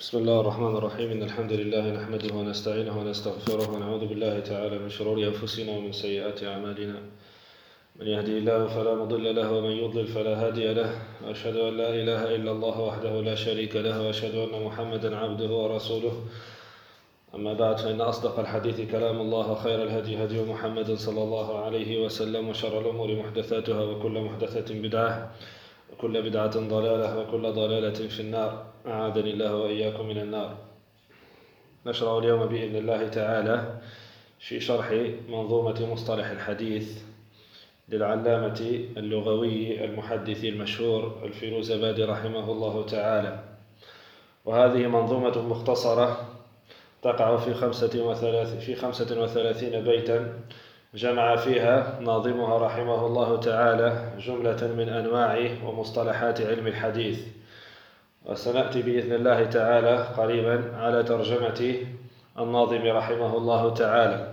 بسم الله الرحمن الرحيم. إن الحمد لله نحمده ونستعينه ونستغفره ونعوذ بالله تعالى من شرور أنفسنا ومن سيئات أعمالنا. من يهدي الله فلا مضل له ومن يضلل فلا هادي له، وأشهد أن لا إله إلا الله وحده لا شريك له، وأشهد أن محمدا عبده ورسوله. أما بعد، فإن أصدق الحديث كلام الله، وخير الهدي هدي محمد صلى الله عليه وسلم، وشر الأمور محدثاتها، وكل محدثة بدعة، وكل بدعة ضلالة، وكل ضلالة في النار. أعاذني الله وإياكم من النار. نشرع اليوم بإذن الله تعالى في شرح منظومة مصطلح الحديث للعلامة اللغوي المحدث المشهور الفيروزابادي رحمه الله تعالى. وهذه منظومة مختصرة تقع في 35 بيتا، جمع فيها ناظمها رحمه الله تعالى جملة من أنواع ومصطلحات علم الحديث. وسنأتي بإذن الله تعالى قريبا على ترجمة الناظم رحمه الله تعالى.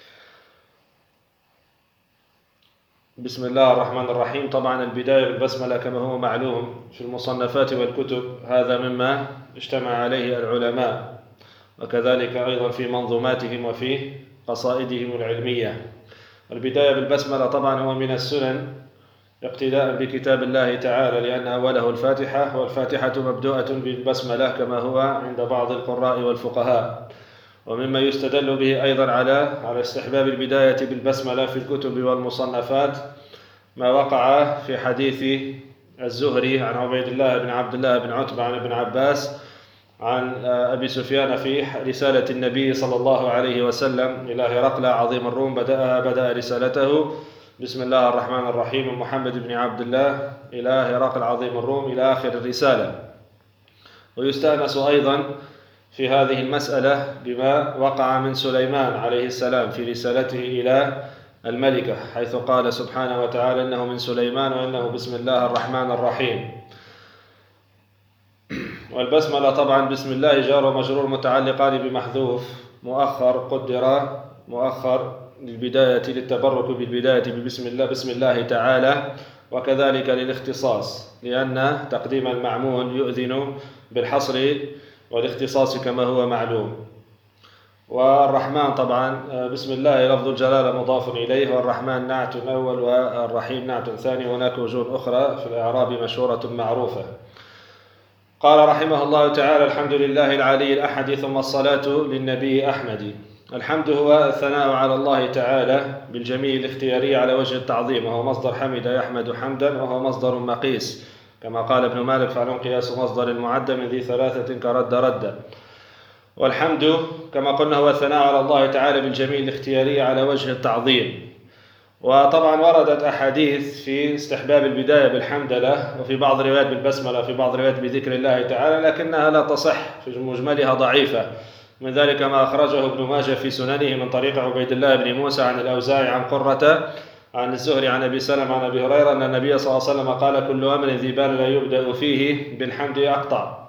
بسم الله الرحمن الرحيم. طبعا البداية بالبسملة كما هو معلوم في المصنفات والكتب، هذا مما اجتمع عليه العلماء، وكذلك أيضا في منظوماتهم وفي قصائدهم العلمية. البداية بالبسملة طبعا هو من السنن اقتداء بكتاب الله تعالى، لأن أوله الفاتحة، والفاتحة مبدوءة بالبسملة كما هو عند بعض القراء والفقهاء. ومما يستدل به أيضا على استحباب البداية بالبسملة في الكتب والمصنفات ما وقع في حديث الزهري عن عبيد الله بن عبد الله بن عتبة عن ابن عباس عن أبي سفيان في رسالة النبي صلى الله عليه وسلم إلى هرقل عظيم الروم، بدأ رسالته بسم الله الرحمن الرحيم محمد بن عبد الله إلى هرقل عظيم الروم إلى آخر الرسالة. ويستأنس أيضا في هذه المسألة بما وقع من سليمان عليه السلام في رسالته إلى الملكة، حيث قال سبحانه وتعالى إنه من سليمان وإنه بسم الله الرحمن الرحيم. والبسملة طبعا بسم الله جار ومجرور متعلقان بمحذوف قدر مؤخر للبداية، للتبرك بالبداية بسم الله تعالى، وكذلك للاختصاص، لأن تقديم المعمول يؤذن بالحصر والاختصاص كما هو معلوم. والرحمن طبعا بسم الله لفظ الجلالة مضاف إليه، والرحمن نعت أول والرحيم نعت ثاني. هناك وجوه أخرى في الإعراب مشهورة معروفة. قال رحمه الله تعالى: الحمد لله العلي الأحد، ثم الصلاة للنبي أحمد. الحمد هو الثناء على الله تعالى بالجميل الاختياري على وجه التعظيم، وهو مصدر حمد يحمد حمدا، وهو مصدر مقيس كما قال ابن مالك: فعل قياس مصدر المعد من ذي ثلاثة كرد رد. والحمد كما قلنا هو الثناء على الله تعالى بالجميل الاختياري على وجه التعظيم. وطبعا وردت أحاديث في استحباب البداية بالحمدلله، وفي بعض الروايات بالبسملة، وفي بعض الروايات بذكر الله تعالى، لكنها لا تصح، في مجملها ضعيفة. من ذلك ما أخرجه ابن ماجه في سننه من طريق عبيد الله بن موسى عن الأوزاعي عن قرة عن الزهري عن أبي سلمة عن أبي هريرة أن النبي صلى الله عليه وسلم قال: كل أمر ذي بال لا يبدأ فيه بالحمد يقطع.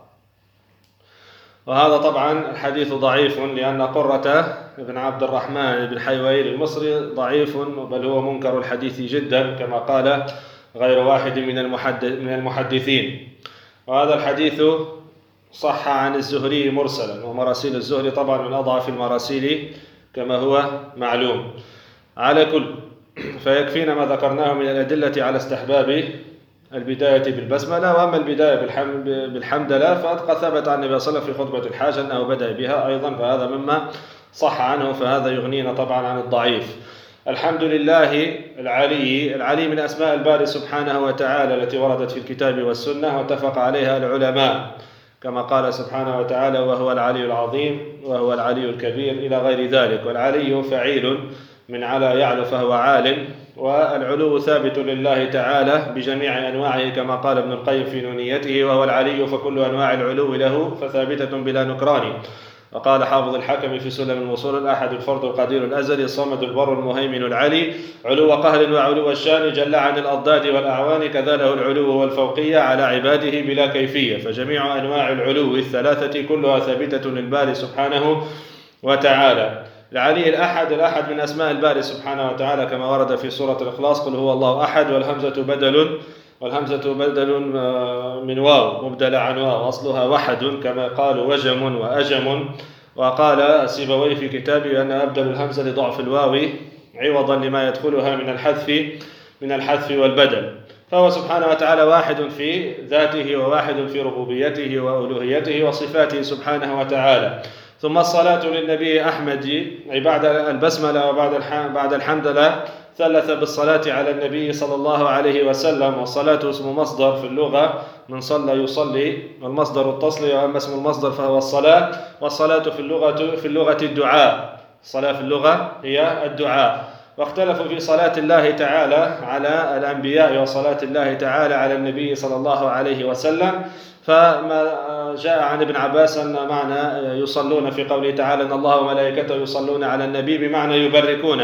وهذا طبعا الحديث ضعيف، لأن قرة بن عبد الرحمن بن حيويل المصري ضعيف، بل هو منكر الحديث جدا كما قال غير واحد من المحدثين. وهذا الحديث صح عن الزهري مرسلا، ومراسيل الزهري طبعا من أضعف المراسيل كما هو معلوم. على كل، فيكفينا ما ذكرناه من الأدلة على استحباب البداية بالبسملة. وأما البداية بالحمدلله فقد ثبت عن النبي صلى الله عليه وسلم في خطبة الحاجة أنه بدأ بها أيضا، فهذا مما صح عنه، فهذا يغنينا طبعا عن الضعيف. الحمد لله العلي من أسماء الباري سبحانه وتعالى التي وردت في الكتاب والسنة واتفق عليها العلماء، كما قال سبحانه وتعالى: وهو العلي العظيم وهو العلي الكبير إلى غير ذلك. والعلي فعيل من على يعلو فهو عال، والعلو ثابت لله تعالى بجميع أنواعه كما قال ابن القيم في نونيته: وهو العلي فكل أنواع العلو له فثابتة بلا نكران. وقال حافظ الحكم في سلم الوصول: الأحد الفرد القدير الأزلي الصمد البر المهيمن العلي، علو قهر وعلو الشان جل عن الأضداد والأعوان، كذا له العلو والفوقية على عباده بلا كيفية. فجميع أنواع العلو الثلاثة كلها ثابتة للباري سبحانه وتعالى. العلي الأحد من أسماء الباري سبحانه وتعالى كما ورد في سورة الإخلاص: قل هو الله أحد، والهمزة بدل والهمزة بدل من واو مبدلة عن واو أصلها وحد كما قالوا وجم وأجم. وقال سيبويه في كتابه أن أبدل الهمزة لضعف الواو عوضا لما يدخلها من الحذف والبدل. فهو سبحانه وتعالى واحد في ذاته وواحد في ربوبيته وألوهيته وصفاته سبحانه وتعالى. ثم الصلاة للنبي أحمد بعد البسملة وبعد الحمدلله ثلث بالصلاة على النبي صلى الله عليه وسلم. والصلاة اسم مصدر في اللغة من صلى يصلي، والمصدر التصلي، وأما اسم المصدر فهو الصلاة. والصلاة في اللغة الدعاء، الصلاة في اللغة هي الدعاء. واختلفوا في صلاة الله تعالى على الأنبياء وصلاة الله تعالى على النبي صلى الله عليه وسلم. فما جاء عن ابن عباس أن معنى يصلون في قوله تعالى إن الله وملائكته يصلون على النبي بمعنى يبركون،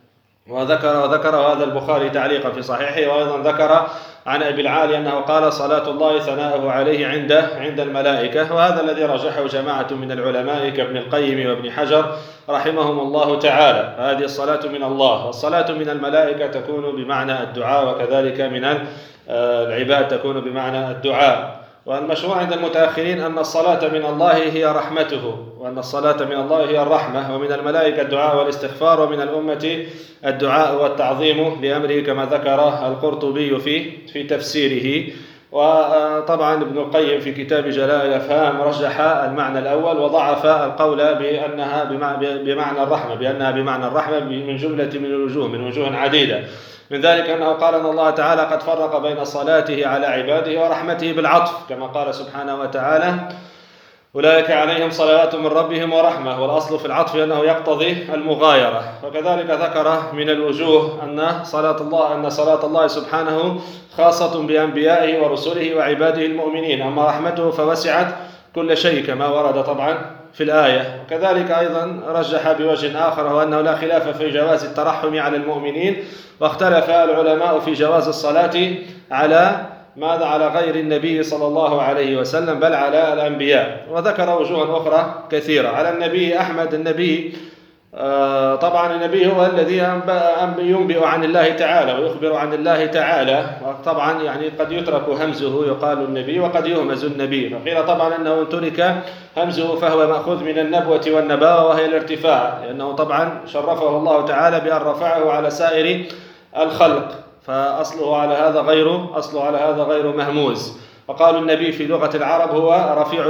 وذكر هذا البخاري تعليقا في صحيحه. وأيضا ذكر عن أبي العالي أنه قال صلاة الله ثناؤه عليه عند الملائكة، وهذا الذي رجحه جماعة من العلماء كابن القيم وابن حجر رحمهم الله تعالى. هذه الصلاة من الله، والصلاة من الملائكة تكون بمعنى الدعاء، وكذلك من العباد تكون بمعنى الدعاء. والمشروع عند المتأخرين أن الصلاة من الله هي رحمته، وأن الصلاة من الله هي الرحمة، ومن الملائكة الدعاء والاستغفار، ومن الأمة الدعاء والتعظيم لأمره كما ذكر القرطبي في تفسيره. وطبعا ابن القيم في كتاب جلاء الأفهام رجح المعنى الأول وضعف القول بأنها بمعنى الرحمة، بأنها بمعنى الرحمة من جملة من الوجوه، من وجوه عديدة. من ذلك أنه قال أن الله تعالى قد فرق بين صلاته على عباده ورحمته بالعطف، كما قال سبحانه وتعالى أولئك عليهم صلوات من ربهم ورحمة، والأصل في العطف أنه يقتضي المغايرة. وكذلك ذكر من الوجوه أن صلاة الله سبحانه خاصة بأنبيائه ورسله وعباده المؤمنين، أما رحمته فوسعت كل شيء كما ورد طبعا في الآية. وكذلك أيضا رجح بوجه آخر هو أنه لا خلاف في جواز الترحم على المؤمنين، واختلف العلماء في جواز الصلاة على غير النبي صلى الله عليه وسلم بل على الأنبياء. وذكر وجوها أخرى كثيرة. على النبي أحمد، النبي طبعا النبي هو الذي ينبئ عن الله تعالى ويخبر عن الله تعالى، وطبعا يعني قد يترك همزه يقال النبي وقد يهمز النبي. فقيل طبعا أنه إن ترك همزه فهو مأخوذ من النبوة والنباوة وهي الارتفاع، لأنه طبعا شرفه الله تعالى بأن رفعه على سائر الخلق، فأصله على هذا غير مهموز. وقالوا النبي في لغة العرب هو رفيع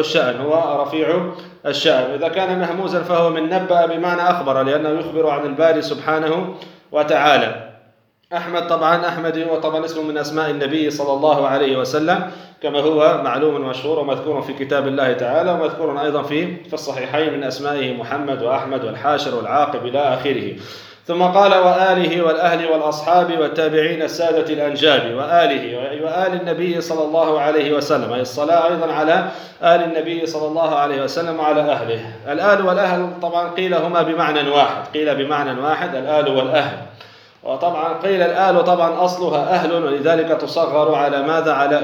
الشأن، إذا كان مهموزا فهو من نبأ بمعنى أخبر، لأنه يخبر عن الباري سبحانه وتعالى. أحمد هو طبعا اسم من أسماء النبي صلى الله عليه وسلم، كما هو معلوم مشهور ومذكور في كتاب الله تعالى، ومذكور أيضا في الصحيحين من أسمائه محمد وأحمد والحاشر والعاقب إلى آخره. ثم قال وآله والأهل والأصحاب والتابعين السادة الأنجاب. وآل النبي صلى الله عليه وسلم، أي الصلاة أيضا على آل النبي صلى الله عليه وسلم وعلى أهله. الآل والأهل طبعا قيل هما بمعنى واحد، الآل والأهل. وطبعا قيل الآل طبعا أصلها أهل، ولذلك تصغر على ماذا؟ على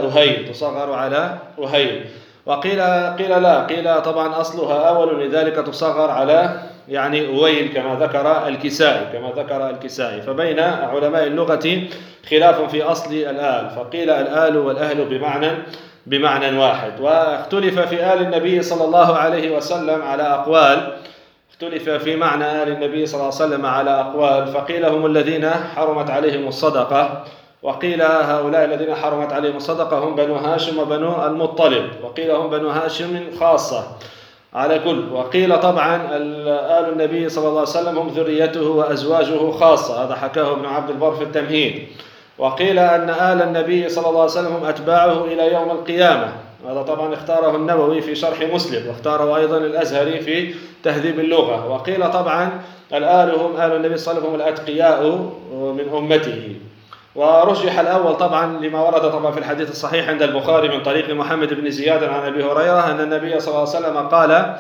أهيل. وقيل لا، قيل طبعا أصلها أول، لذلك تصغر على أويل كما ذكر الكسائي. فبين علماء اللغة خلاف في أصل الآل، فقيل الآل والأهل بمعنى واحد. واختلف في آل النبي صلى الله عليه وسلم على أقوال، اختلف في معنى آل النبي صلى الله عليه وسلم على أقوال. فقيل هم الذين حرمت عليهم الصدقة، وقيل هؤلاء الذين حرمت عليهم الصدقة هم بنو هاشم وبنو المطلب، وقيل هم بنو هاشم خاصة على كل. وقيل طبعا آل النبي صلى الله عليه وسلم هم ذريته وأزواجه خاصة، هذا حكاه ابن عبد البر في التمهيد. وقيل أن آل النبي صلى الله عليه وسلم هم أتباعه إلى يوم القيامة، هذا طبعا اختاره النووي في شرح مسلم، واختاره أيضا الأزهري في تهذيب اللغة. وقيل طبعا الآل هم آل النبي صلى الله عليه وسلم هم الأتقياء من أمته. ورجح الأول طبعا لما ورد طبعا في الحديث الصحيح عند البخاري من طريق محمد بن زياد عن أبي هريرة أن النبي صلى الله عليه وسلم قال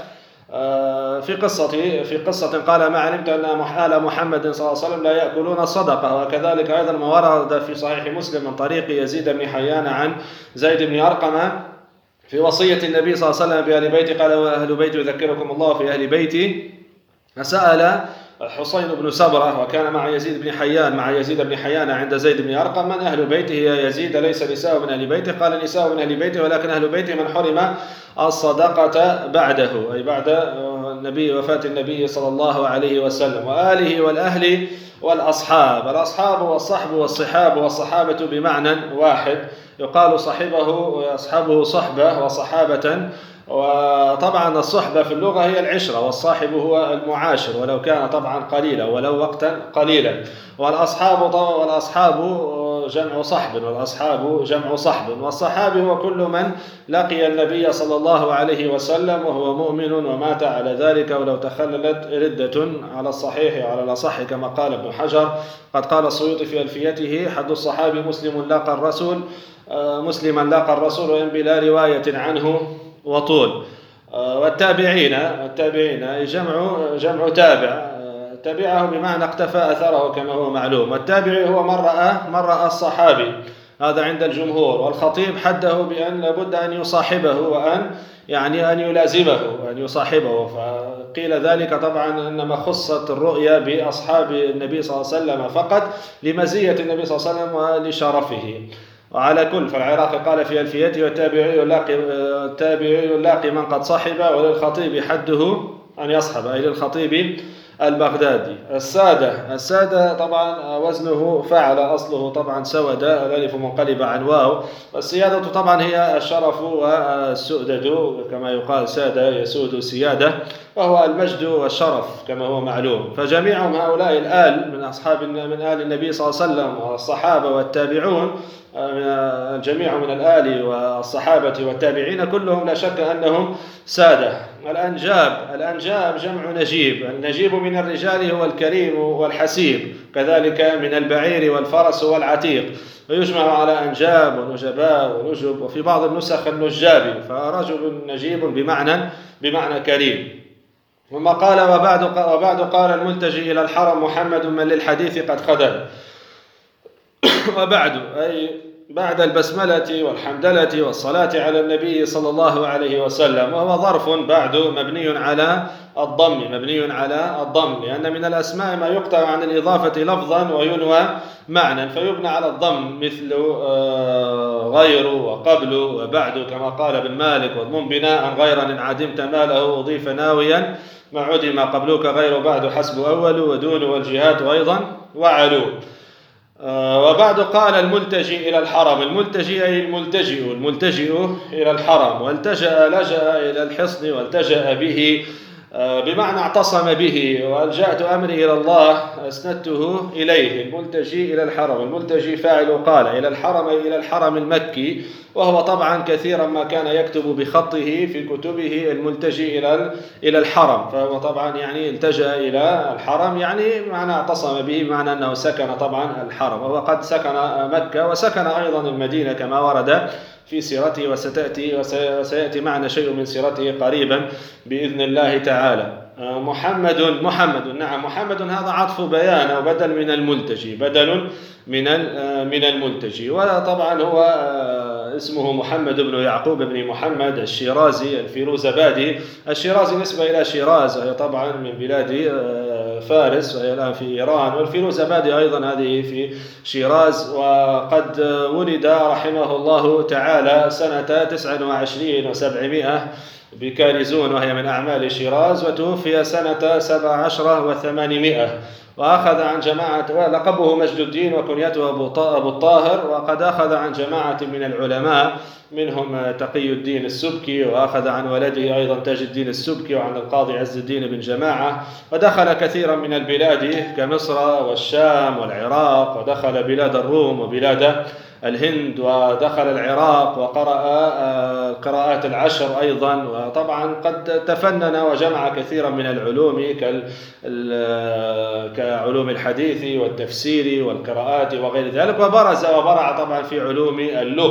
في قصة قال ما علمت أن آل محمد صلى الله عليه وسلم لا يأكلون الصدقة. وكذلك أيضا ما ورد في صحيح مسلم من طريق يزيد بن حيان عن زيد بن أرقم في وصية النبي صلى الله عليه وسلم بأهل بيتي، قال وأهل بيتي يذكركم الله في أهل بيتي. فسأل حسين بن سبرة، وكان مع يزيد بن حيان عند زيد بن أرقم: من أهل بيته يا يزيد؟ ليس نساء من أهل بيته. قال: نساء من أهل بيته، ولكن أهل بيته من حرم الصدقة بعده، أي بعد وفاة النبي صلى الله عليه وسلم، وآله والأهل والأصحاب. الأصحاب والصحب والصحاب والصحابة بمعنى واحد، يقال صحبه وأصحابه صحبة وصحابة. وطبعا الصحبة في اللغة هي العشرة، والصاحب هو المعاشر ولو كان طبعا قليلا ولو وقتا قليلا. والأصحاب جمع صحب، والأصحاب جمع صحب. والصحابي هو كل من لقي النبي صلى الله عليه وسلم وهو مؤمن ومات على ذلك، ولو تخللت ردة على الصحيح وعلى الأصح كما قال ابن حجر. قد قال السيوطي في ألفيته: حد الصحابي مسلما لاقى الرسول وإن بلا رواية عنه وطول. والتابعين جمع تابع، تبعه بمعنى اقتفى أثره كما هو معلوم. والتابعي هو من رأى الصحابي، هذا عند الجمهور. والخطيب حده بأن لابد أن يصاحبه وأن أن يلازمه وأن يصاحبه. فقيل ذلك طبعا إنما خصت الرؤيا بأصحاب النبي صلى الله عليه وسلم فقط لمزية النبي صلى الله عليه وسلم ولشرفه. وعلى كل، فالعراقي قال في ألفيته: والتابعي يلاقي من قد صحب، وللخطيب حده أن يصحب، أي للخطيب البغدادي. السادة طبعا وزنه فعل، أصله طبعا سود، الألف منقلبة عن واو. والسيادة طبعا هي الشرف والسؤدد، كما يقال سادة يسود سيادة، وهو المجد والشرف كما هو معلوم. فجميعهم هؤلاء الآل من آل النبي صلى الله عليه وسلم والصحابة والتابعون، الجميع من الآل والصحابة والتابعين كلهم لا شك أنهم سادة. الأنجاب جمع نجيب. النجيب من الرجال هو الكريم والحسيب، كذلك من البعير والفرس والعتيق، ويجمع على أنجاب ونجباء ونجب، وفي بعض النسخ النجاب، فرجل نجيب بمعنى كريم. ثم قال: وبعد قال الملتجي إلى الحرم محمد من للحديث قد خدم. وبعد أي بعد البسملة والحمدلة والصلاة على النبي صلى الله عليه وسلم، وهو ظرف بعد مبني على الضم، لأن من الأسماء ما يقطع عن الإضافة لفظا وينوى معنى، فيبنى على الضم، مثل غير وقبل وبعد، كما قال ابن مالك: واضمن بناء غيرا إن عدمت ماله أضيف ناويا، ما عدم قبلك غير بعد حسب أول، ودون والجهات أيضا وعلو. وبعد قال الملتجي إلى الحرم. الملتجي أي الملتجئ إلى الحرم. والتجأ لجأ إلى الحصن، والتجأ به بمعنى اعتصم به. وألجأت أمري إلى الله أسندته إليه. الملتجي إلى الحرم، الملتجي فاعل قال، إلى الحرم أي إلى الحرم المكي. وهو طبعا كثيرا ما كان يكتب بخطه في كتبه الملتجي إلى الحرم، فهو طبعا التجأ إلى الحرم، معنى اعتصم به، بمعنى أنه سكن طبعا الحرم. وهو قد سكن مكة وسكن أيضا المدينة كما ورد في سيرته، وسيأتي معنا شيء من سيرته قريبا بإذن الله تعالى. محمد. نعم، محمد هذا عطف بيان أو بدل من الملتجي. وطبعا هو اسمه محمد بن يعقوب بن محمد الشيرازي الفيروزبادي. الشيرازي نسبة إلى شيراز، وهي طبعا من بلاد فارس، وهي الآن في إيران. والفيروزبادي أيضا هذه في شيراز. وقد ولد رحمه الله تعالى سنة 29 و700 بكارزون، وهي من أعمال شيراز. وتوفي سنة 17 و800. وأخذ عن جماعة، لقبه مجد الدين وكنيته أبو الطاهر. وقد أخذ عن جماعة من العلماء، منهم تقي الدين السبكي، وأخذ عن ولده أيضا تاج الدين السبكي، وعن القاضي عز الدين بن جماعة. ودخل كثيرا من البلاد كمصر والشام والعراق، ودخل بلاد الروم وبلاد الهند، ودخل العراق وقرأ القراءات العشر أيضا. وطبعا قد تفنن وجمع كثيرا من العلوم كعلوم الحديث والتفسير والقراءات وغير ذلك. وبرع طبعا في علوم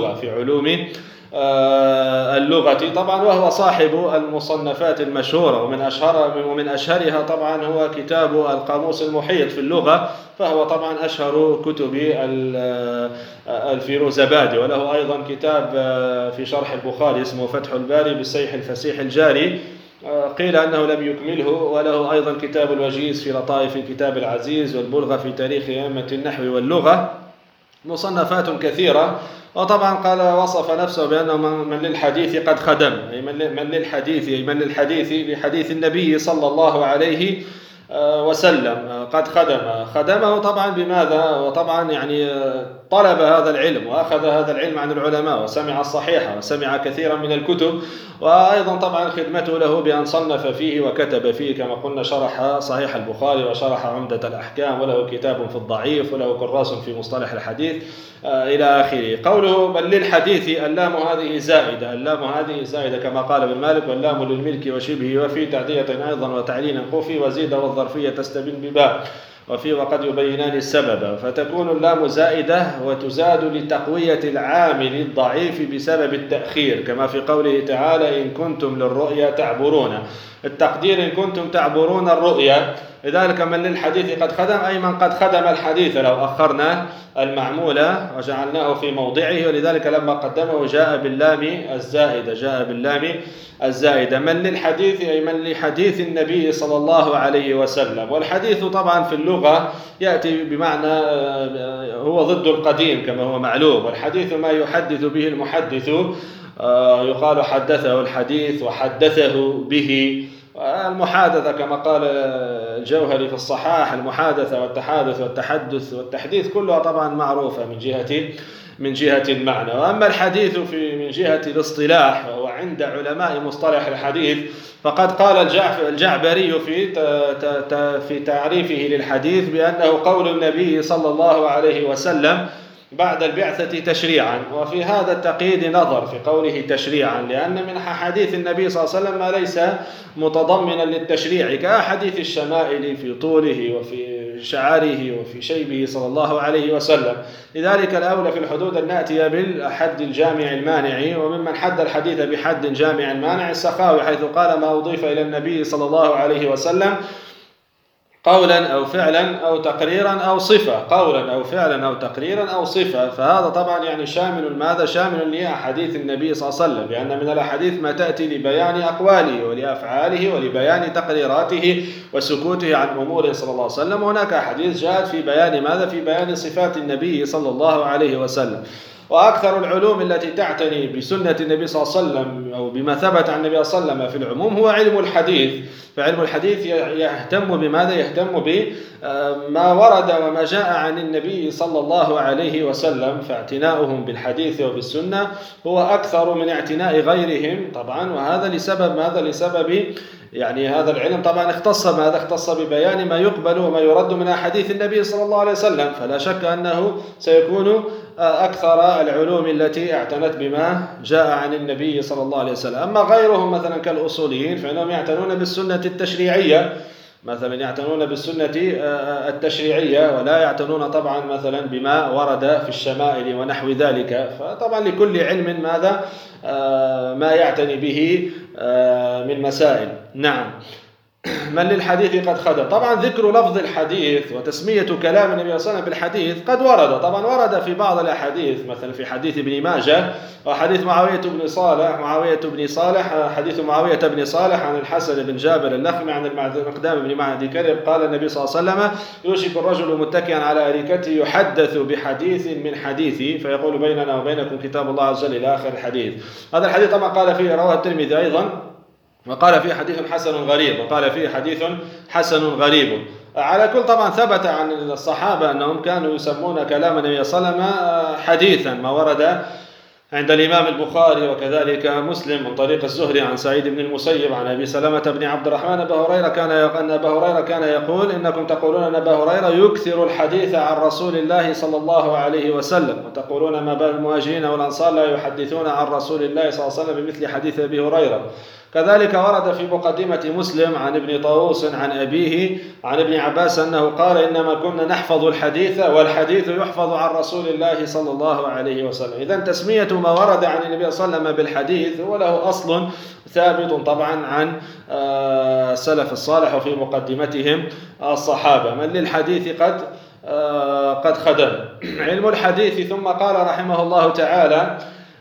اللغة طبعا، وهو صاحب المصنفات المشهورة، ومن أشهرها طبعا هو كتاب القاموس المحيط في اللغة، فهو طبعا أشهر كتب الفيروزبادي. وله أيضا كتاب في شرح البخاري اسمه فتح الباري بالسيح الفسيح الجاري، قيل أنه لم يكمله، وله أيضا كتاب الوجيز في لطائف الكتاب العزيز، والبلغة في تاريخ أئمة النحو واللغة، مصنفات كثيرة. وطبعا قال وصف نفسه بأنه من للحديث قد خدم، أي من للحديث لحديث النبي صلى الله عليه وسلم قد خدمه طبعا بماذا؟ وطبعا يعني طلب هذا العلم وأخذ هذا العلم عن العلماء، وسمع الصحيح وسمع كثيرا من الكتب، وأيضا طبعا خدمته له بأن صنف فيه وكتب فيه، كما قلنا شرح صحيح البخاري وشرح عمدة الأحكام، وله كتاب في الضعيف، وله كراس في مصطلح الحديث إلى آخره. قوله بل للحديث، اللام هذه زائدة كما قال ابن مالك، واللام للملك وشبهه، وفي تعدية أيضا وتعليل قفي، وزيد والظرفية تستبين بباء، وفي وقد يبينان السبب، فتكون اللام زائدة وتزاد لتقوية العامل الضعيف بسبب التأخير، كما في قوله تعالى إن كنتم للرؤيا تعبرون، التقدير إن كنتم تعبرون الرؤيا. لذلك من للحديث قد خدم، أي من قد خدم الحديث لو أخرنا المعمول وجعلناه في موضعه، ولذلك لما قدمه جاء باللام الزائدة. من للحديث أي من لحديث النبي صلى الله عليه وسلم. والحديث طبعا في اللغة يأتي بمعنى هو ضد القديم كما هو معلوم، والحديث ما يحدث به المحدث، يقال حدثه الحديث وحدثه به. المحادثة كما قال الجوهري في الصحاح، المحادثة والتحادث والتحدث والتحديث كلها طبعا معروفة من جهة المعنى. وأما الحديث من جهة الاصطلاح وعند علماء مصطلح الحديث، فقد قال الجعبري في تعريفه للحديث بأنه قول النبي صلى الله عليه وسلم بعد البعثة تشريعا. وفي هذا التقييد نظر في قوله تشريعا، لأن من أحاديث النبي صلى الله عليه وسلم ما ليس متضمنا للتشريع، كأحاديث الشمائل في طوله وفي شعاره وفي شيبه صلى الله عليه وسلم. لذلك الأولى في الحدود أن نأتي بالحد الجامع المانع، وممن حد الحديث بحد جامع مانع السخاوي، حيث قال ما أضيف إلى النبي صلى الله عليه وسلم قولا أو فعلا أو تقريرا أو صفة، فهذا طبعا يعني شامل لأحاديث النبي صلى الله عليه وسلم، لأن من الأحاديث ما تأتي لبيان أقواله ولأفعاله ولبيان تقريراته وسكوته عن أمور صلى الله عليه وسلم. هناك أحاديث جاءت في بيان ماذا؟ في بيان صفات النبي صلى الله عليه وسلم. وأكثر العلوم التي تعتني بسنة النبي صلى الله عليه وسلم أو بما ثبت عن النبي صلى الله عليه وسلم في العموم هو علم الحديث. فعلم الحديث يهتم بماذا؟ يهتم بما ورد وما جاء عن النبي صلى الله عليه وسلم، فاعتناؤهم بالحديث وبالسنة هو أكثر من اعتناء غيرهم طبعا. وهذا لسبب يعني هذا العلم طبعا اختص ببيان ما يقبل وما يرد من أحاديث النبي صلى الله عليه وسلم، فلا شك أنه سيكون أكثر العلوم التي اعتنت بما جاء عن النبي صلى الله عليه وسلم. أما غيرهم مثلا كالأصوليين فإنهم يعتنون بالسنة التشريعية، ولا يعتنون طبعا مثلا بما ورد في الشمائل ونحو ذلك. فطبعا لكل علم ماذا ما يعتني به من مسائل. نعم. من للحديث قد خدم، طبعا ذكر لفظ الحديث وتسمية كلام النبي صلى الله عليه وسلم بالحديث قد ورد في بعض الأحاديث، مثلا في حديث ابن ماجه وحديث معاوية بن صالح حديث معاوية بن صالح عن الحسن بن جابر اللخمي عن المقدام بن معدي كرب قال النبي صلى الله عليه وسلم يوشك الرجل متكئا على أريكته يحدث بحديث من حديثي فيقول بيننا وبينكم كتاب الله عز وجل إلى آخر الحديث. هذا الحديث طبعا قال فيه رواه الترمذي أيضا، وقال فيه حديث حسن غريب. على كل طبعا ثبت عن الصحابة أنهم كانوا يسمون كلام النبي صلى الله عليه وسلم حديثا، ما ورد عند الإمام البخاري وكذلك مسلم من طريق الزهري عن سعيد بن المسيب عن أبي سلمة بن عبد الرحمن أبا هريرة كان يقول إنكم تقولون أن أبا هريرة يكثر الحديث عن رسول الله صلى الله عليه وسلم، وتقولون ما بال المهاجرين والأنصار لا يحدثون عن رسول الله صلى الله عليه وسلم بمثل حديث أبي هريرة. كذلك ورد في مقدمة مسلم عن ابن طاووس عن أبيه عن ابن عباس أنه قال إنما كنا نحفظ الحديث والحديث يحفظ عن رسول الله صلى الله عليه وسلم. إذن تسمية ما ورد عن النبي صلى الله عليه وسلم بالحديث وله أصل ثابت طبعا عن السلف الصالح وفي مقدمتهم الصحابة. من للحديث قد خدم. علم الحديث. ثم قال رحمه الله تعالى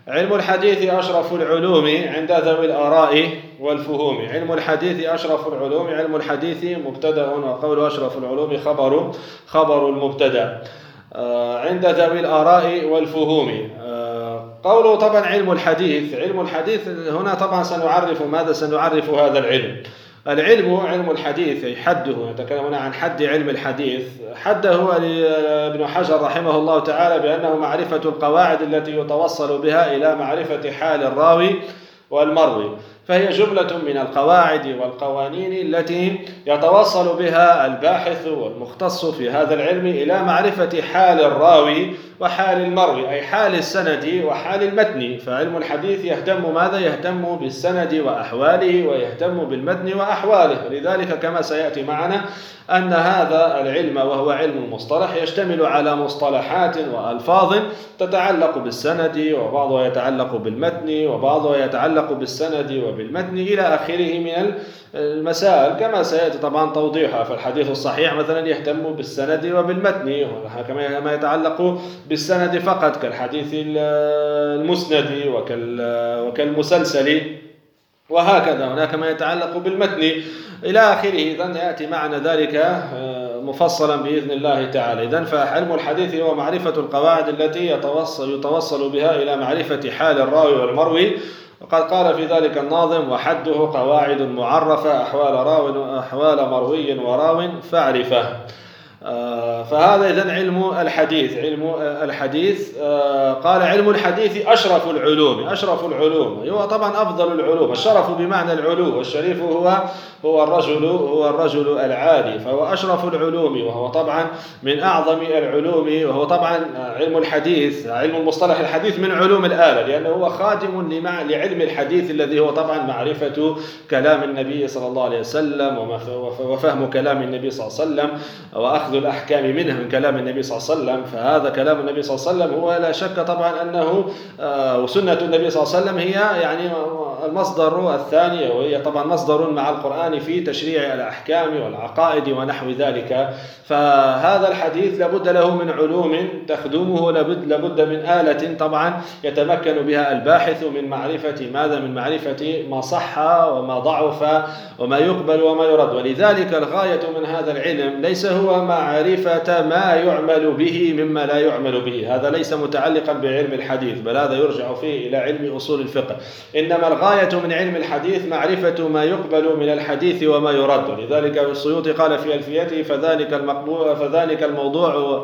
علم الحديث أشرف العلوم عند ذوي الآراء والفهوم. علم الحديث أشرف العلوم، علم الحديث مبتدأ، وقول أشرف العلوم خبر المبتدأ عند ذوي الآراء والفهوم. قوله طبعا علم الحديث هنا طبعا سنعرف هذا العلم. علم الحديث حده، نتكلم هنا عن حد علم الحديث. حده ابن حجر رحمه الله تعالى بأنه معرفة القواعد التي يتوصل بها إلى معرفة حال الراوي والمروي، فهي جملة من القواعد والقوانين التي يتوصل بها الباحث والمختص في هذا العلم إلى معرفة حال الراوي وحال المروي، أي حال السند وحال المتن. فعلم الحديث يهتم ماذا؟ يهتم بالسند وأحواله، ويهتم بالمتن وأحواله. لذلك كما سيأتي معنا أن هذا العلم وهو علم المصطلح يشتمل على مصطلحات وألفاظ تتعلق بالسند، وبعضها يتعلق بالمتن، وبعضها يتعلق بالسند وبالمتن إلى آخره من المسائل كما سيأتي طبعا توضيحها. فالحديث الصحيح مثلا يهتم بالسند وبالمتن، كما يتعلق بالسند فقط كالحديث المسند وكالمسلسل، وهكذا هناك ما يتعلق بالمتن إلى آخره. إذن يأتي معنا ذلك مفصلا بإذن الله تعالى. إذن فعلم الحديث هو معرفة القواعد التي يتوصل بها إلى معرفة حال الراوي والمروي. وقد قال في ذلك الناظم: وحده قواعد معرفة، أحوال مروي وراو فاعرفه. فهذا إذن علم الحديث. قال علم الحديث أشرف العلوم، هو طبعا أفضل العلوم. الشرف بمعنى العلو، والشريف هو الرجل العالي، فهو أشرف العلوم، وهو طبعا من أعظم العلوم. وهو طبعا علم الحديث، علم المصطلح الحديث من علوم الآلة، لأنه هو خادم لعلم الحديث الذي هو طبعا معرفة كلام النبي صلى الله عليه وسلم، وفهم كلام النبي صلى الله عليه وسلم، وأخذ الأحكام منه من كلام النبي صلى الله عليه وسلم. فهذا كلام النبي صلى الله عليه وسلم هو لا شك طبعا أنه وسنة النبي صلى الله عليه وسلم هي يعني المصدر الثاني، وهي طبعا مصدر مع القرآن في تشريع الأحكام والعقائد ونحو ذلك. فهذا الحديث لابد له من علوم تخدمه، لابد من آلة طبعا يتمكن بها الباحث من معرفة ماذا؟ من معرفة ما صح وما ضعف وما يقبل وما يرد. ولذلك الغاية من هذا العلم ليس هو معرفة ما يعمل به مما لا يعمل به، هذا ليس متعلقا بعلم الحديث، بل هذا يرجع فيه إلى علم أصول الفقه. إنما الغاية من علم الحديث معرفة ما يقبل من الحديث وما يرد. لذلك السيوطي قال في ألفيته: فذلك الموضوع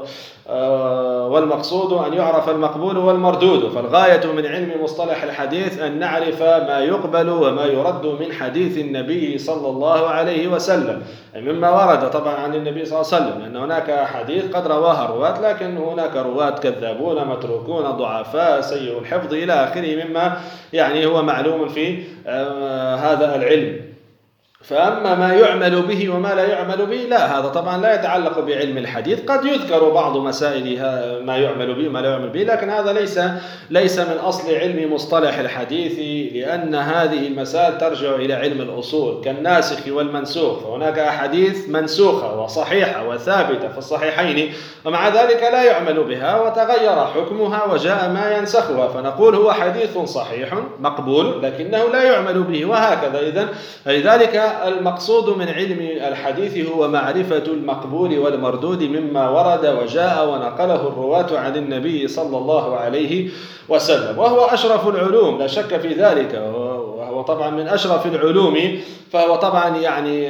والمقصود أن يعرف المقبول والمردود. فالغاية من علم مصطلح الحديث أن نعرف ما يقبل وما يرد من حديث النبي صلى الله عليه وسلم، أي مما ورد طبعا عن النبي صلى الله عليه وسلم، لأن هناك حديث قد رواها رواة، لكن هناك رواة كذابون متروكون ضعفاء سيء الحفظ إلى آخره مما يعني هو معلوم في هذا العلم. فأما ما يعمل به وما لا يعمل به لا، هذا طبعا لا يتعلق بعلم الحديث. قد يذكر بعض مسائل ما يعمل به وما لا يعمل به، لكن هذا ليس من أصل علم مصطلح الحديث، لأن هذه المسائل ترجع إلى علم الأصول كالناسخ والمنسوخ. فهناك أحاديث منسوخة وصحيحة وثابتة في الصحيحين، ومع ذلك لا يعمل بها وتغير حكمها وجاء ما ينسخها، فنقول هو حديث صحيح مقبول لكنه لا يعمل به، وهكذا. إذن لذلك المقصود من علم الحديث هو معرفة المقبول والمردود مما ورد وجاء ونقله الرواة عن النبي صلى الله عليه وسلم، وهو أشرف العلوم لا شك في ذلك، وهو طبعا من أشرف العلوم. فهو طبعا يعني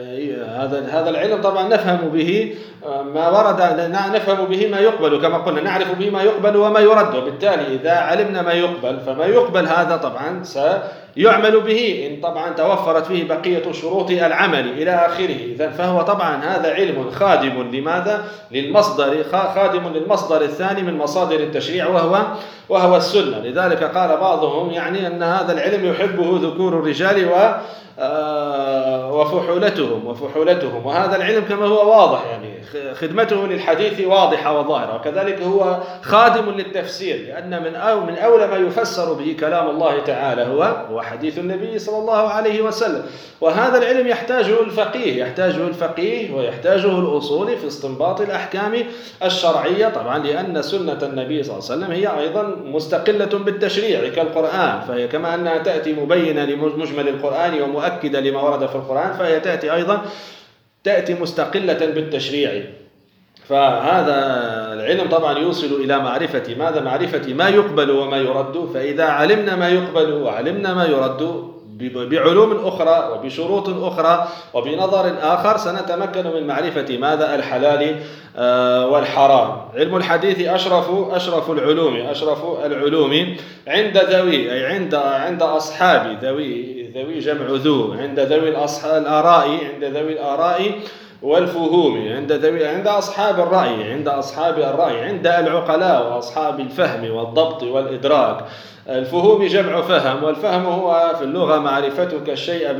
هذا العلم طبعا نفهم به ما ورد، نفهم به ما يقبل، كما قلنا نعرف به ما يقبل وما يرد. وبالتالي إذا علمنا ما يقبل فما يقبل هذا طبعا سيعمل به إن طبعا توفرت فيه بقية شروط العمل إلى آخره. إذن فهو طبعا هذا علم خادم لماذا؟ خادم للمصدر الثاني من مصادر التشريع وهو السنة. لذلك قال بعضهم يعني أن هذا العلم يحبه ذكور الرجال وفحولتهم. وهذا العلم كما هو واضح، يعني خدمته للحديث واضحة وظاهرة، وكذلك هو خادم للتفسير، لأن من أولى ما يفسر به كلام الله تعالى هو حديث النبي صلى الله عليه وسلم. وهذا العلم يحتاجه الفقيه ويحتاجه الأصولي في استنباط الأحكام الشرعية، طبعا لأن سنة النبي صلى الله عليه وسلم هي أيضا مستقلة بالتشريع كالقرآن، فهي كما أنها تأتي مبينة لمجمل القرآن ومؤكدة لما ورد في القرآن، فهي تأتي مستقلة بالتشريع. فهذا العلم طبعا يوصل إلى معرفة ما يقبل وما يرد. فإذا علمنا ما يقبل وعلمنا ما يرد بعلوم أخرى وبشروط أخرى وبنظر آخر، سنتمكن من معرفة ماذا الحلال والحرام. علم الحديث أشرف العلوم عند ذوي، أي عند أصحاب ذوي جمع ذو، عند ذوي الآراء والفهوم، عند أصحاب الرأي، عند العقلاء وأصحاب الفهم والضبط والإدراك. الفهوم جمع فهم، والفهم هو في اللغة معرفتك الشيء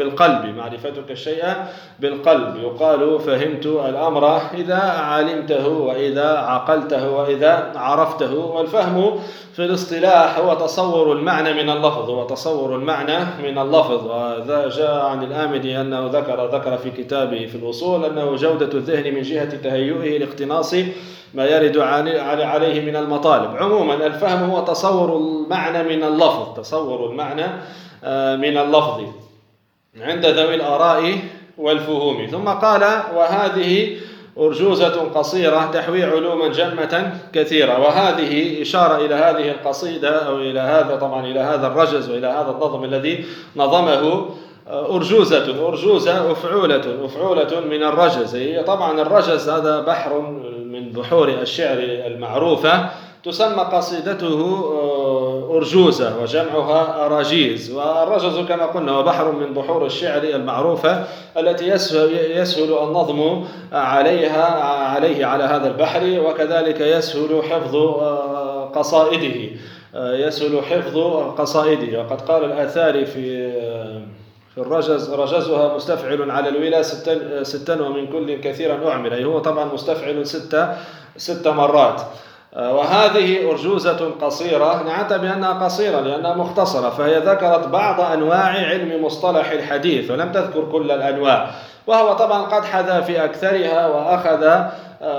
بالقلب. يقال فهمت الأمر إذا علمته وإذا عقلته وإذا عرفته. والفهم في الاصطلاح هو تصور المعنى من اللفظ. وذا جاء عن الآمدي أنه ذكر في كتابه في الأصول أنه جودة الذهن من جهة تهيئه لاقتناص ما يرد عليه من المطالب. عموما الفهم هو تصور المعنى من اللفظ عند ذوي الآراء والفهوم. ثم قال: وهذه أرجوزة قصيرة تحوي علوما جمة كثيرة. وهذه إشارة إلى هذه القصيدة، أو إلى هذا الرجز وإلى هذا النظم الذي نظمه. أرجوزة أفعولة من الرجز. هي طبعا الرجز هذا بحر من بحور الشعر المعروفة، تسمى قصيدته أرجوزة وجمعها أراجيز. والرجز كما قلنا هو بحر من بحور الشعر المعروفة التي يسهل النظم عليه على هذا البحر، وكذلك يسهل حفظ قصائده. وقد قال الآثاري في الرجز: رجزها مستفعل على الولا 6 ومن كل كثيرا أعمل. أي هو طبعا مستفعل 6 مرات. وهذه أرجوزة قصيرة، نعت بأنها قصيرة لأنها مختصرة، فهي ذكرت بعض أنواع علم مصطلح الحديث ولم تذكر كل الأنواع. وهو طبعا قد حذا في أكثرها، وأخذ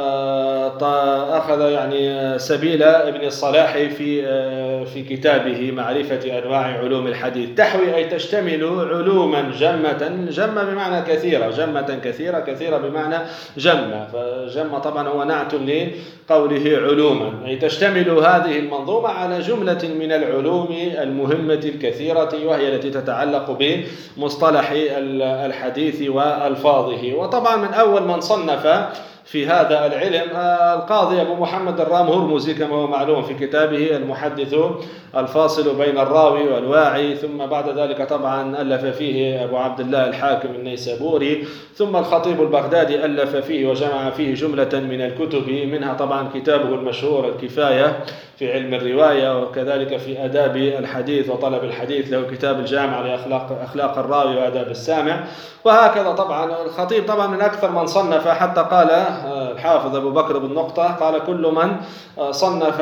يعني سبيل ابن الصلاح في كتابه معرفة أنواع علوم الحديث. تحوي أي تشتمل علوما جمة بمعنى كثيرة، كثيرة بمعنى جمة. فجمة طبعا هو نعت لقوله علوما، أي تشتمل هذه المنظومة على جملة من العلوم المهمة الكثيرة، وهي التي تتعلق بمصطلح الحديث وألفاظه. وطبعا من أول من صنف في هذا العلم القاضي أبو محمد الرام هرمزي كما هو معلوم في كتابه المحدث الفاصل بين الراوي والواعي. ثم بعد ذلك طبعا ألف فيه أبو عبد الله الحاكم النيسابوري. ثم الخطيب البغدادي ألف فيه وجمع فيه جملة من الكتب، منها طبعا كتابه المشهور الكفاية في علم الرواية، وكذلك في آداب الحديث وطلب الحديث له كتاب الجامع لأخلاق الراوي وآداب السامع. وهكذا طبعا الخطيب طبعا من أكثر من صنف، حتى قال الحافظ أبو بكر بن نقطة قال: كل من صنف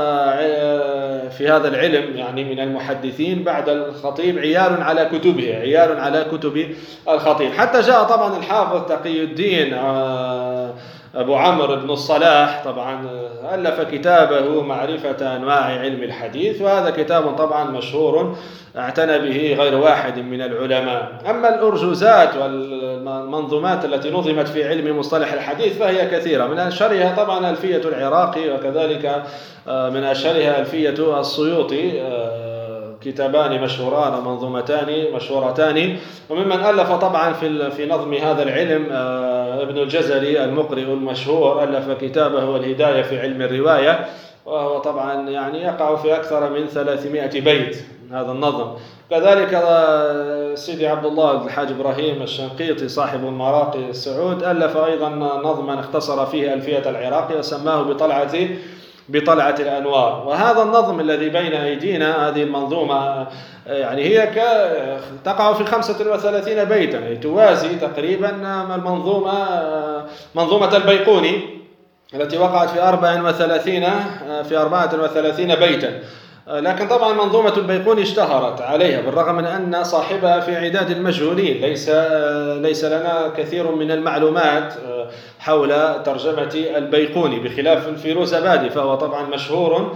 في هذا العلم يعني من المحدثين بعد الخطيب عيال على كتب الخطيب. حتى جاء طبعا الحافظ تقي الدين أبو عمرو بن الصلاح طبعا ألف كتابه معرفة أنواع علم الحديث، وهذا كتاب طبعا مشهور اعتنى به غير واحد من العلماء. أما الأرجوزات والمنظومات التي نظمت في علم مصطلح الحديث فهي كثيرة، من أشهرها طبعا ألفية العراقي، وكذلك من أشهرها ألفية السيوطي، كتابان مشهوران ومنظومتان مشهورتان. وممن ألف طبعا في نظم هذا العلم ابن الجزري المقرئ المشهور، ألف كتابه الهداية في علم الرواية، وهو طبعا يعني يقع في أكثر من 300 بيت هذا النظم. كذلك سيدي عبد الله الحاج إبراهيم الشنقيطي صاحب المراقي السعود ألف أيضا نظما اختصر فيه ألفية العراقي وسماه بطلعة بطلعة الأنوار. وهذا النظم الذي بين أيدينا، هذه المنظومة يعني هي تقع في 35 بيتا، أي توازي تقريبا منظومة البيقوني التي وقعت في 34 بيتا. لكن طبعا منظومة البيقوني اشتهرت عليها بالرغم من أن صاحبها في عداد المجهولين، ليس لنا كثير من المعلومات حول ترجمة البيقوني، بخلاف الفيروزابادي فهو طبعا مشهور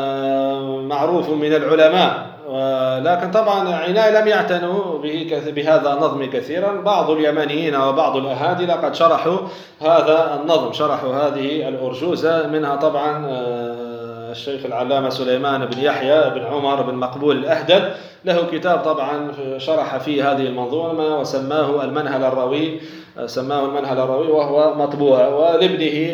معروف من العلماء. لكن طبعا عناية لم يعتنوا بهذا النظم كثيرا. بعض اليمنيين وبعض الأهادي لقد شرحوا هذا النظم، شرحوا هذه الأرجوزة، منها طبعا الشيخ العلامة سليمان بن يحيى بن عمر بن مقبول الأهدل، له كتاب طبعا شرح فيه هذه المنظومة وسماه المنهل الروي، وهو مطبوع. ولابنه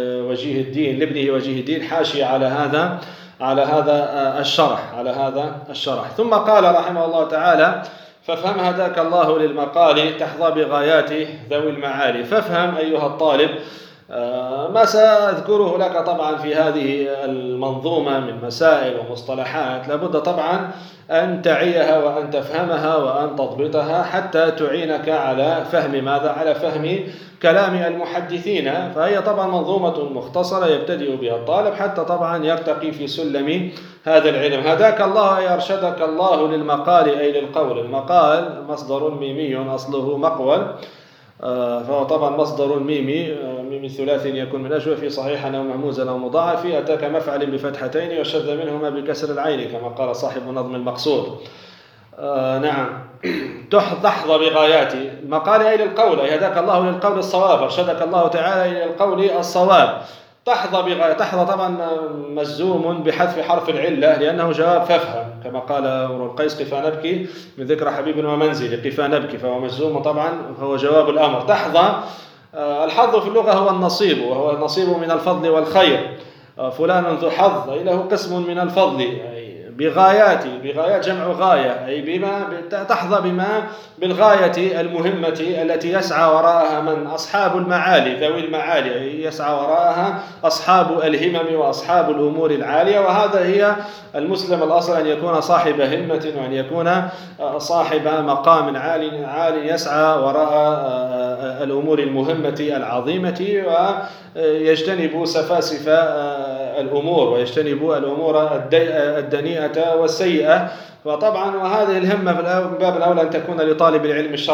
وجيه الدين حاشية على هذا الشرح. ثم قال رحمه الله تعالى: فافهم هداك الله للمقال تحظى بغاياته ذوي المعالي. فافهم أيها الطالب ما سأذكره لك طبعا في هذه المنظومة من مسائل ومصطلحات، لابد طبعا أن تعيها وأن تفهمها وأن تضبطها حتى تعينك على فهم ماذا؟ على فهم كلام المحدثين. فهي طبعا منظومة مختصرة يبتدئ بها الطالب حتى طبعا يرتقي في سلم هذا العلم. هداك الله أي أرشدك الله للمقال أي للقول. المقال مصدر ميمي أصله مقول، فهو طبعا مصدر ميمي ثلاث يكون من أجوه في صحيحا أو مهموزا أو مضاعف، أتاك مفعل بفتحتين وشذ منهما بكسر العين كما قال صاحب نظم المقصود. نعم. تحظى بغاياتي. المقال أي للقول، أي هداك الله للقول الصواب، أرشدك الله تعالى إلى القول الصواب. تحظى بغاية. تحظى طبعا مجزوم بحذف حرف العلة لأنه جواب فافهم، كما قال امرؤ القيس: قفا نبكي من ذكر حبيب ومنزل، قفا نبكي، فهو مجزوم طبعا، فهو جواب الأمر. تحظى. الحظ في اللغة هو النصيب، وهو النصيب من الفضل والخير. فلان ذو حظ أي له قسم من الفضل. بغايات جمع غاية، أي بما تحظى بالغاية المهمة التي يسعى وراءها من أصحاب المعالي، ذوي المعالي، أي يسعى وراءها أصحاب الهمم وأصحاب الأمور العالية. وهذا هي المسلم الأصل، أن يكون صاحب همة وأن يكون صاحب مقام عالي يسعى وراء الأمور المهمة العظيمة، ويجتنب سفاسف الأمور ويجتنب الأمور الدنيئة والسيئة. وهذه الهمة في باب الأولى أن تكون لطالب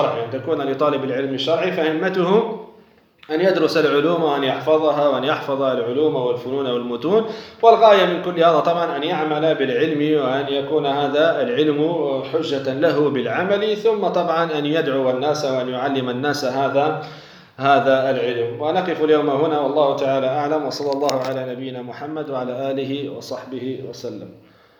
العلم الشرعي، فهمته أن يدرس العلوم وأن يحفظها وأن يحفظ العلوم والفنون والمتون. والغاية من كل هذا طبعا أن يعمل بالعلم وأن يكون هذا العلم حجة له بالعمل، ثم طبعا أن يدعو الناس وأن يعلم الناس هذا العلم. ونقف اليوم هنا والله تعالى أعلم، وصلى الله على نبينا محمد وعلى آله وصحبه وسلم.